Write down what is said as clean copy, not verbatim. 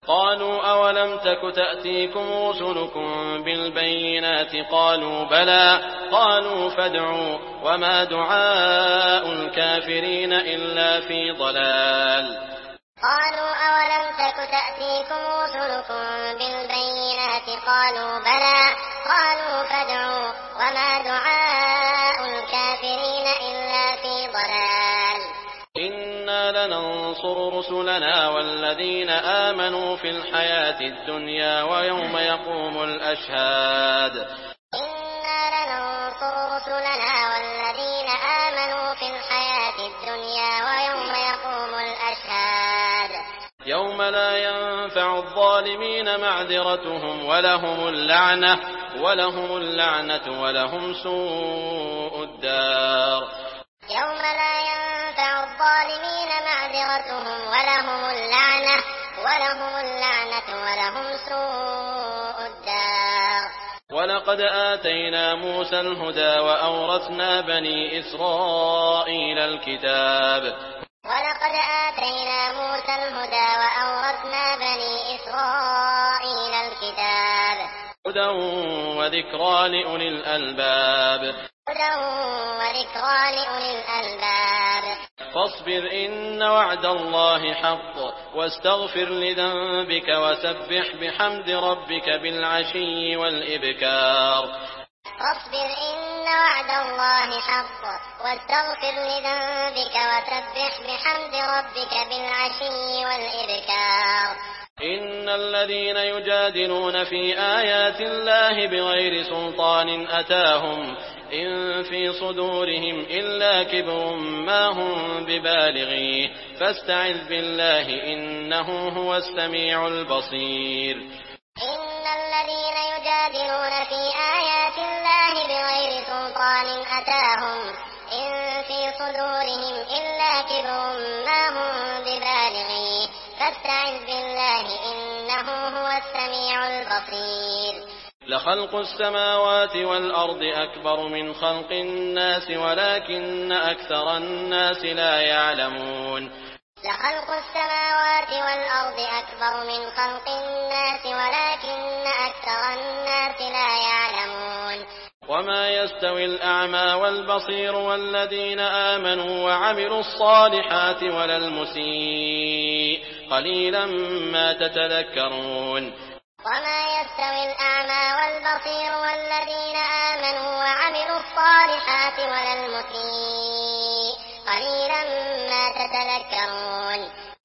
قالوا أولم تك تأتيكم رسلكم بالبينات قالوا بلى قالوا فادعوا وما دعاء الكافرين إلا في ضلال قالوا أولم تك تأتيكم رسلكم بالبينات قالوا بلى قالوا فادعوا وما دعاء الكافرين إلا في ضلال إنا لننصر رسلنا والذين آمنوا في الحياة الدنيا ويوم يقوم الأشهاد إنا لننصر رسلنا والذين آمنوا في الحياة الدنيا ويوم يقوم الأشهاد يوم لا ينفع الظالمين معذرتهم ولهم اللعنة ولهم سوء الدار يوم لا ينفع الظالمين معذرتهم ولهم اللعنة ولهم سوء الدار ولقد آتينا موسى الهدى وأورثنا بني إسرائيل الكتاب ولقد آتينا موسى الهدى وأورثنا بني إسرائيل الكتاب هدى وذكرى لأولي الألباب فاصبر إن وعد الله حق واستغفر لذنبك وسبح بحمد ربك بالعشي والإبكار فاصبر إن وعد الله حق واستغفر لذنبك وسبح بحمد ربك بالعشي والإبكار إن الذين يجادلون في آيات الله بغير سلطان أتاهم إن في صدورهم إلا كبر ما هم ببالغيه فاستعذ بالله إنه هو السميع البصير إن الذين يجادلون في آيات الله بغير سلطان أتاهم إن في صدورهم إلا كبر ما هم ببالغيه فاستعذ بالله إنه هو السميع البصير لخلق السماوات والأرض أكبر من خلق الناس ولكن أكثر الناس لا يعلمون لخلق السماوات والأرض أكبر من خلق الناس ولكن أكثر الناس لا يعلمون وما يستوي الأعمى والبصير والذين آمنوا وعملوا الصالحات ولا المسيء قليلا ما تتذكرون وما يستوي الأعمى والبصير والذين آمنوا وعملوا الصالحات ولا المسيء قليلا ما تتذكرون